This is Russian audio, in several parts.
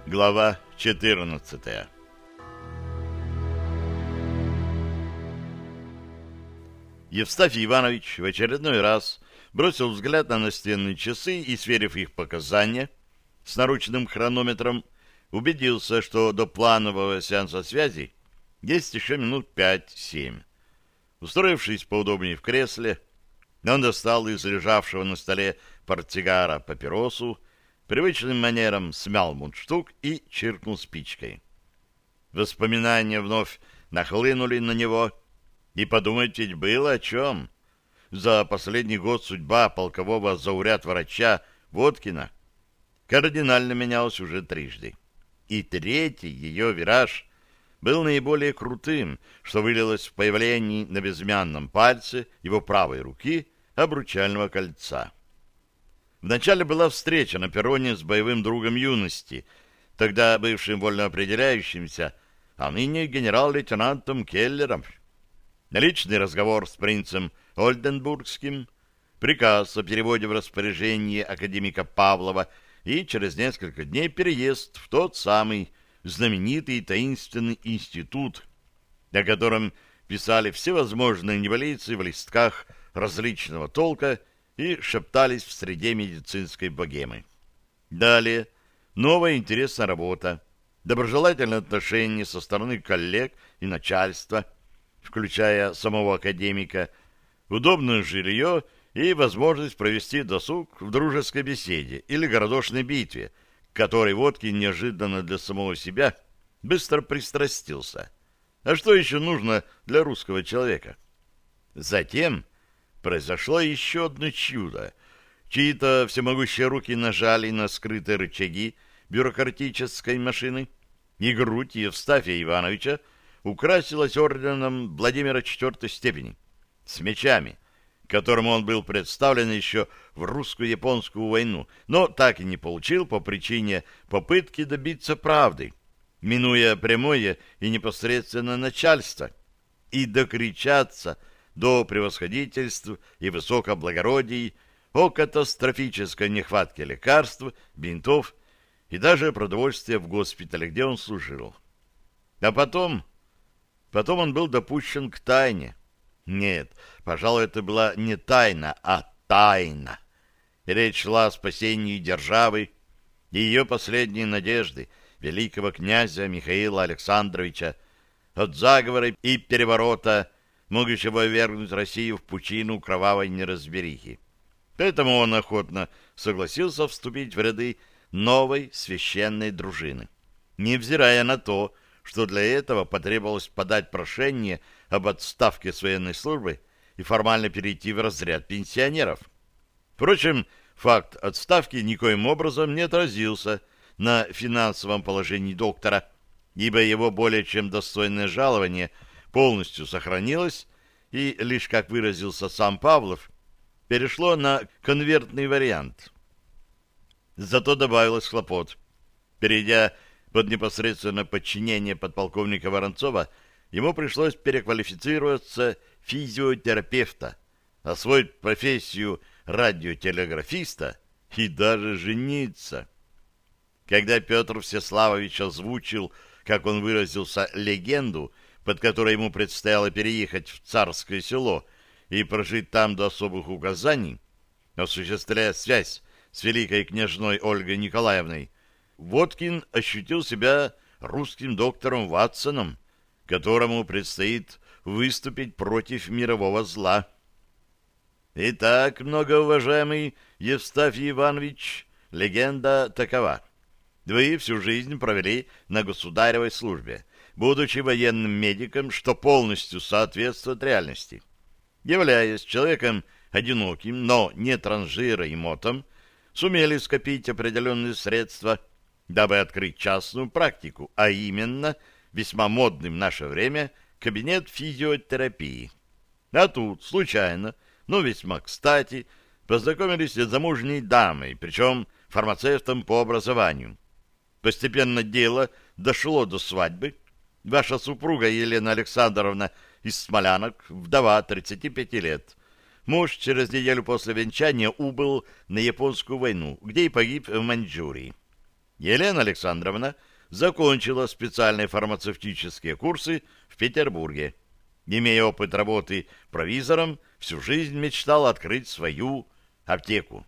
Глава 14. Евстафий Иванович в очередной раз бросил взгляд на настенные часы и, сверив их показания с наручным хронометром, убедился, что до планового сеанса связи есть еще минут 5-7. Устроившись поудобнее в кресле, он достал из лежавшего на столе портсигара папиросу, привычным манером смял мундштук и чиркнул спичкой. Воспоминания вновь нахлынули на него, и подумать ведь было о чем. За последний год судьба полкового зауряд-врача Водкина кардинально менялась уже трижды. И третий ее вираж был наиболее крутым, что вылилось в появлении на безымянном пальце его правой руки обручального кольца. Вначале была встреча на перроне с боевым другом юности, тогда бывшим вольноопределяющимся, а ныне генерал-лейтенантом Келлером. Личный разговор с принцем Ольденбургским, приказ о переводе в распоряжение академика Павлова и через несколько дней переезд в тот самый знаменитый таинственный институт, о котором писали всевозможные небылицы в листках различного толка и шептались в среде медицинской богемы. Далее новая интересная работа, доброжелательное отношение со стороны коллег и начальства, включая самого академика, удобное жилье и возможность провести досуг в дружеской беседе или городошной битве, к которой Водкин неожиданно для самого себя быстро пристрастился. А что еще нужно для русского человека? Затем произошло еще одно чудо. Чьи-то всемогущие руки нажали на скрытые рычаги бюрократической машины, и грудь Евстафия Ивановича украсилась орденом Владимира IV степени с мечами, которому он был представлен еще в русско-японскую войну, но так и не получил по причине попытки добиться правды, минуя прямое и непосредственное начальство, и докричаться до превосходительств и высокоблагородий о катастрофической нехватке лекарств, бинтов и даже продовольствия в госпитале, где он служил. А потом он был допущен к тайне. Нет, пожалуй, это была не тайна, а тайна. Речь шла о спасении державы и ее последней надежды, великого князя Михаила Александровича, от заговора и переворота, могущего ввергнуть Россию в пучину кровавой неразберихи. Поэтому он охотно согласился вступить в ряды новой священной дружины, невзирая на то, что для этого потребовалось подать прошение об отставке с военной службы и формально перейти в разряд пенсионеров. Впрочем, факт отставки никоим образом не отразился на финансовом положении доктора, ибо его более чем достойное жалование полностью сохранилось и, лишь как выразился сам Павлов, перешло на конвертный вариант. Зато добавилось хлопот. Перейдя под непосредственное подчинение подполковника Воронцова, ему пришлось переквалифицироваться в физиотерапевта, освоить профессию радиотелеграфиста и даже жениться. Когда Петр Всеславович озвучил, как он выразился, легенду, под которой ему предстояло переехать в Царское Село и прожить там до особых указаний, осуществляя связь с великой княжной Ольгой Николаевной, Водкин ощутил себя русским доктором Ватсоном, которому предстоит выступить против мирового зла. Итак, многоуважаемый Евстафий Иванович, легенда такова. Вы всю жизнь провели на государевой службе, будучи военным медиком, что полностью соответствует реальности. Являясь человеком одиноким, но не транжироемотом, сумели скопить определенные средства, дабы открыть частную практику, а именно весьма модный в наше время кабинет физиотерапии. А тут, случайно, но весьма кстати, познакомились с замужней дамой, причем фармацевтом по образованию. Постепенно дело дошло до свадьбы. Ваша супруга Елена Александровна из Смолянок, вдова 35 лет. Муж через неделю после венчания убыл на японскую войну, где и погиб в Маньчжурии. Елена Александровна закончила специальные фармацевтические курсы в Петербурге. Имея опыт работы провизором, всю жизнь мечтала открыть свою аптеку.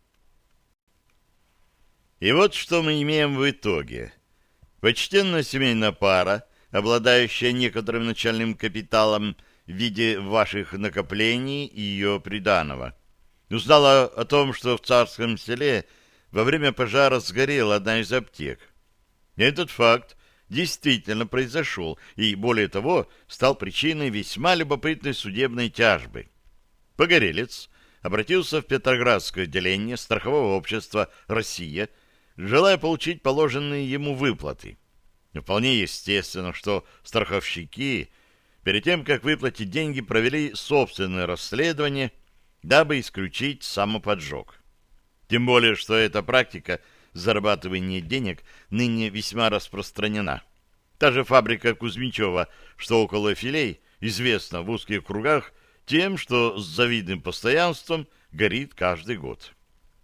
И вот что мы имеем в итоге. Почтенная семейная пара, обладающая некоторым начальным капиталом в виде ваших накоплений и ее приданого, узнала о том, что в Царском Селе во время пожара сгорела одна из аптек. Этот факт действительно произошел и, более того, стал причиной весьма любопытной судебной тяжбы. Погорелец обратился в Петроградское отделение страхового общества «Россия», желая получить положенные ему выплаты. Вполне естественно, что страховщики перед тем, как выплатить деньги, провели собственное расследование, дабы исключить самоподжог. Тем более, что эта практика зарабатывания денег ныне весьма распространена. Та же фабрика Кузьмичева, что около филей, известна в узких кругах тем, что с завидным постоянством горит каждый год.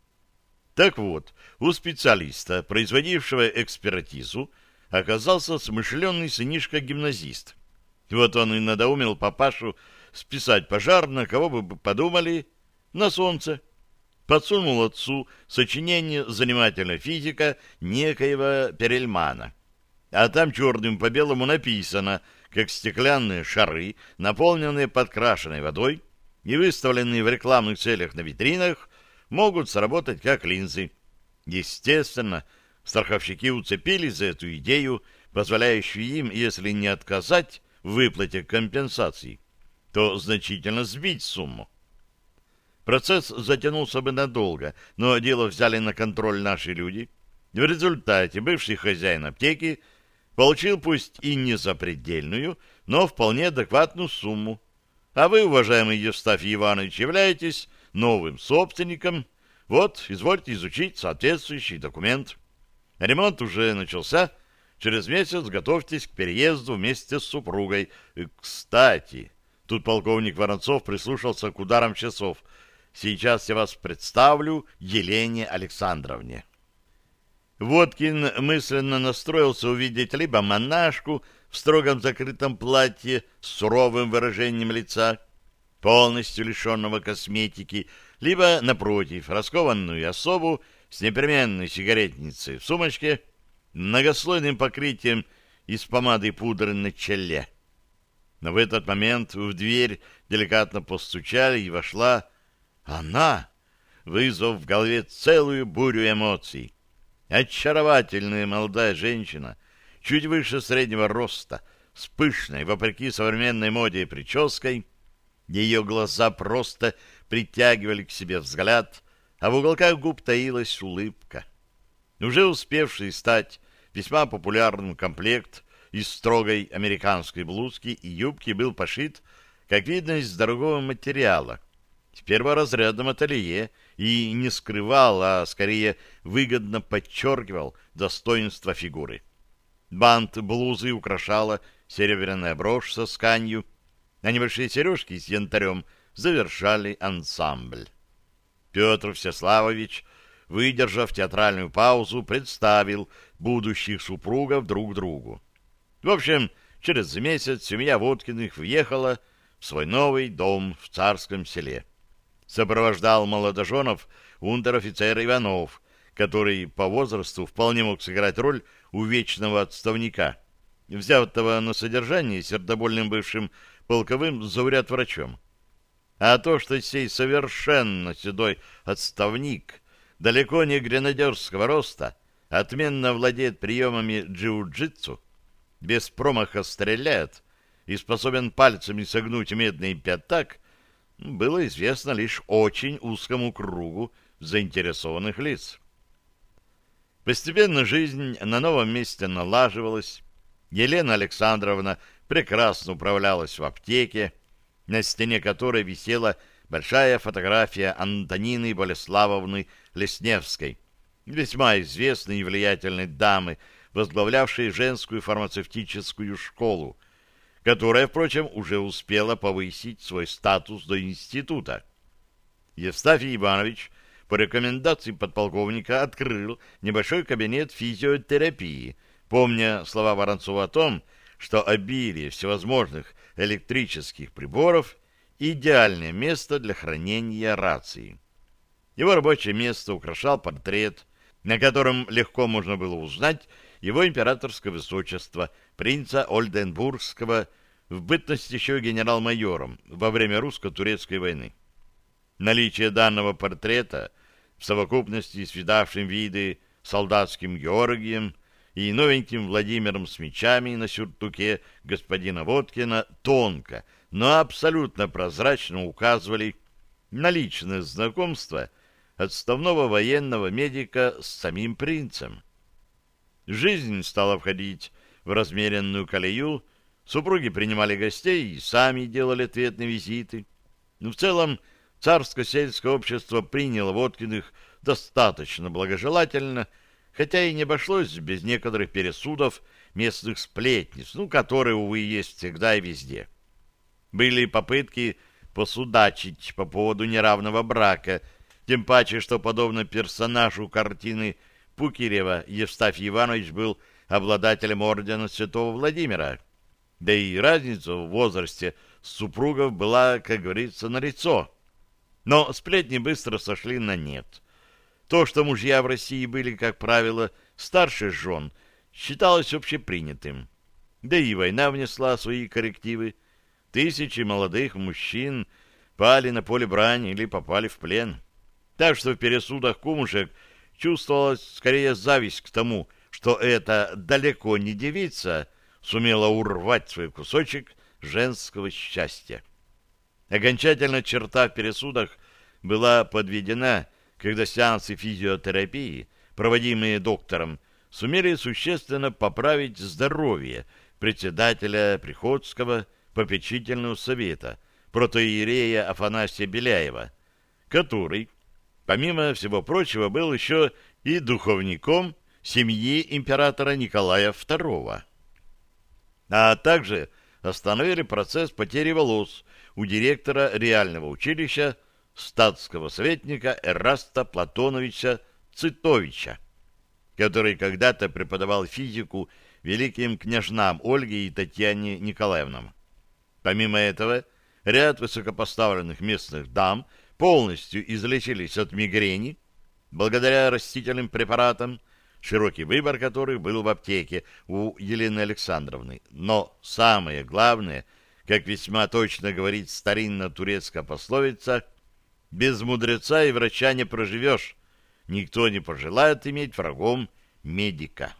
Так вот, у специалиста, производившего экспертизу, оказался смышленый сынишка-гимназист. Вот он и надоумил папашу списать пожар, на кого бы подумали, на солнце. Подсунул отцу сочинение занимательная физика некоего Перельмана. А там черным по белому написано, как стеклянные шары, наполненные подкрашенной водой и выставленные в рекламных целях на витринах, могут сработать как линзы. Естественно, страховщики уцепились за эту идею, позволяющую им, если не отказать в выплате компенсаций, то значительно сбить сумму. Процесс затянулся бы надолго, но дело взяли на контроль наши люди. В результате бывший хозяин аптеки получил пусть и не запредельную, но вполне адекватную сумму. А вы, уважаемый Евстафий Иванович, являетесь новым собственником. Вот, извольте изучить соответствующий документ. Ремонт уже начался. Через месяц готовьтесь к переезду вместе с супругой. Кстати, тут полковник Воронцов прислушался к ударам часов. Сейчас я вас представлю Елене Александровне. Водкин мысленно настроился увидеть либо монашку в строгом закрытом платье с суровым выражением лица, полностью лишенного косметики, либо, напротив, раскованную особу с непременной сигаретницей в сумочке, многослойным покрытием из помады и пудры на челе. Но в этот момент в дверь деликатно постучали, и вошла она, вызвав в голове целую бурю эмоций. Очаровательная молодая женщина, чуть выше среднего роста, с пышной, вопреки современной моде, прической. Ее глаза просто притягивали к себе взгляд, а в уголках губ таилась улыбка. Уже успевший стать весьма популярным комплект из строгой американской блузки и юбки был пошит, как видно, из дорогого материала, в перворазрядном ателье, и не скрывал, а скорее выгодно подчеркивал достоинство фигуры. Бант блузы украшала серебряная брошь со сканью, а небольшие сережки с янтарем завершали ансамбль. Петр Всеславович, выдержав театральную паузу, представил будущих супругов друг другу. В общем, через месяц семья Водкиных въехала в свой новый дом в Царском Селе. Сопровождал молодоженов унтер-офицер Иванов, который по возрасту вполне мог сыграть роль увечного отставника, взятого на содержание сердобольным бывшим полковым зауряд-врачом. А то, что сей совершенно седой отставник, далеко не гренадерского роста, отменно владеет приемами джиу-джитсу, без промаха стреляет и способен пальцами согнуть медный пятак, было известно лишь очень узкому кругу заинтересованных лиц. Постепенно жизнь на новом месте налаживалась. Елена Александровна прекрасно управлялась в аптеке, на стене которой висела большая фотография Антонины Болеславовны Лесневской, весьма известной и влиятельной дамы, возглавлявшей женскую фармацевтическую школу, которая, впрочем, уже успела повысить свой статус до института. Евстафий Иванович по рекомендации подполковника открыл небольшой кабинет физиотерапии, помня слова Воронцова о том, что обилие всевозможных электрических приборов – идеальное место для хранения рации. Его рабочее место украшал портрет, на котором легко можно было узнать его императорское высочество, принца Ольденбургского, в бытность еще генерал-майором во время русско-турецкой войны. Наличие данного портрета в совокупности с видавшим виды солдатским Георгием и новеньким Владимиром с мечами на сюртуке господина Водкина тонко, но абсолютно прозрачно указывали на личное знакомство отставного военного медика с самим принцем. Жизнь стала входить в размеренную колею, супруги принимали гостей и сами делали ответные визиты. Но в целом царско-сельское общество приняло Водкиных достаточно благожелательно, хотя и не обошлось без некоторых пересудов местных сплетниц, которые, увы, есть всегда и везде. Были попытки посудачить по поводу неравного брака, тем паче, что, подобно персонажу картины Пукирева, Евстафий Иванович был обладателем ордена святого Владимира. Да и разница в возрасте супругов была, как говорится, налицо. Но сплетни быстро сошли на нет. То, что мужья в России были, как правило, старше жен, считалось общепринятым. Да и война внесла свои коррективы. Тысячи молодых мужчин пали на поле брани или попали в плен. Так что в пересудах кумушек чувствовалась скорее зависть к тому, что эта далеко не девица сумела урвать свой кусочек женского счастья. Окончательно черта в пересудах была подведена, когда сеансы физиотерапии, проводимые доктором, сумели существенно поправить здоровье председателя Приходского попечительного совета, протоиерея Афанасия Беляева, который, помимо всего прочего, был еще и духовником семьи императора Николая II. А также остановили процесс потери волос у директора реального училища статского советника Эраста Платоновича Цитовича, который когда-то преподавал физику великим княжнам Ольге и Татьяне Николаевнам. Помимо этого, ряд высокопоставленных местных дам полностью излечились от мигрени благодаря растительным препаратам, широкий выбор которых был в аптеке у Елены Александровны. Но самое главное, как весьма точно говорит старинная турецкая пословица, без мудреца и врача не проживешь. Никто не пожелает иметь врагом медика.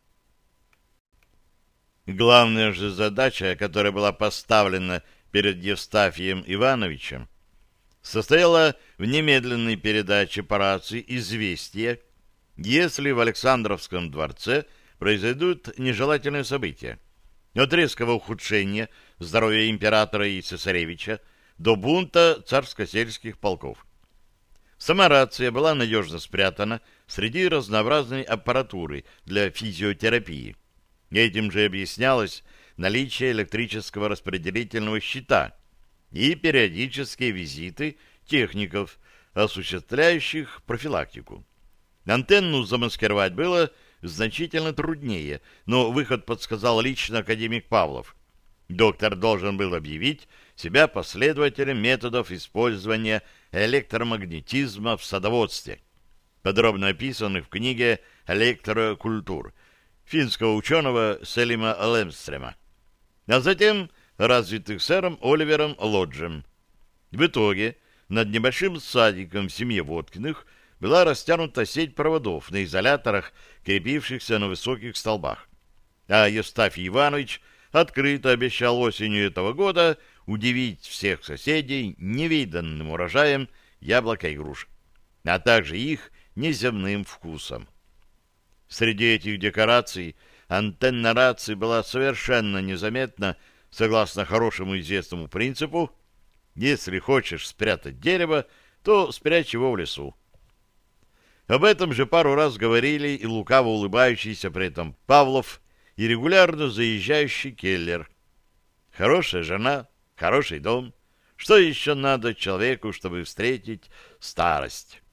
Главная же задача, которая была поставлена перед Евстафием Ивановичем, состояла в немедленной передаче по рации известия, если в Александровском дворце произойдут нежелательные события. От резкого ухудшения здоровья императора и цесаревича до бунта царско-сельских полков. Сама рация была надежно спрятана среди разнообразной аппаратуры для физиотерапии. Этим же объяснялось наличие электрического распределительного щита и периодические визиты техников, осуществляющих профилактику. Антенну замаскировать было значительно труднее, но выход подсказал лично академик Павлов. Доктор должен был объявить себя последователем методов использования электромагнетизма в садоводстве, подробно описанных в книге «Электрокультур» финского ученого Селима Лемстрема, а затем развитых сэром Оливером Лоджем. В итоге над небольшим садиком в семье Водкиных была растянута сеть проводов на изоляторах, крепившихся на высоких столбах. А Евстафий Иванович открыто обещал осенью этого года удивить всех соседей невиданным урожаем яблок и груш, а также их неземным вкусом. Среди этих декораций антенна рации была совершенно незаметна, согласно хорошему известному принципу: если хочешь спрятать дерево, то спрячь его в лесу. Об этом же пару раз говорили и лукаво улыбающийся при этом Павлов, и регулярно заезжающий Келлер. Хорошая жена, хороший дом. Что еще надо человеку, чтобы встретить старость?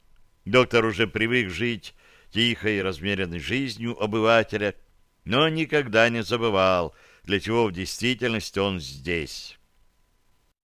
Доктор уже привык жить тихой, размеренной жизнью обывателя, но никогда не забывал, для чего в действительности он здесь.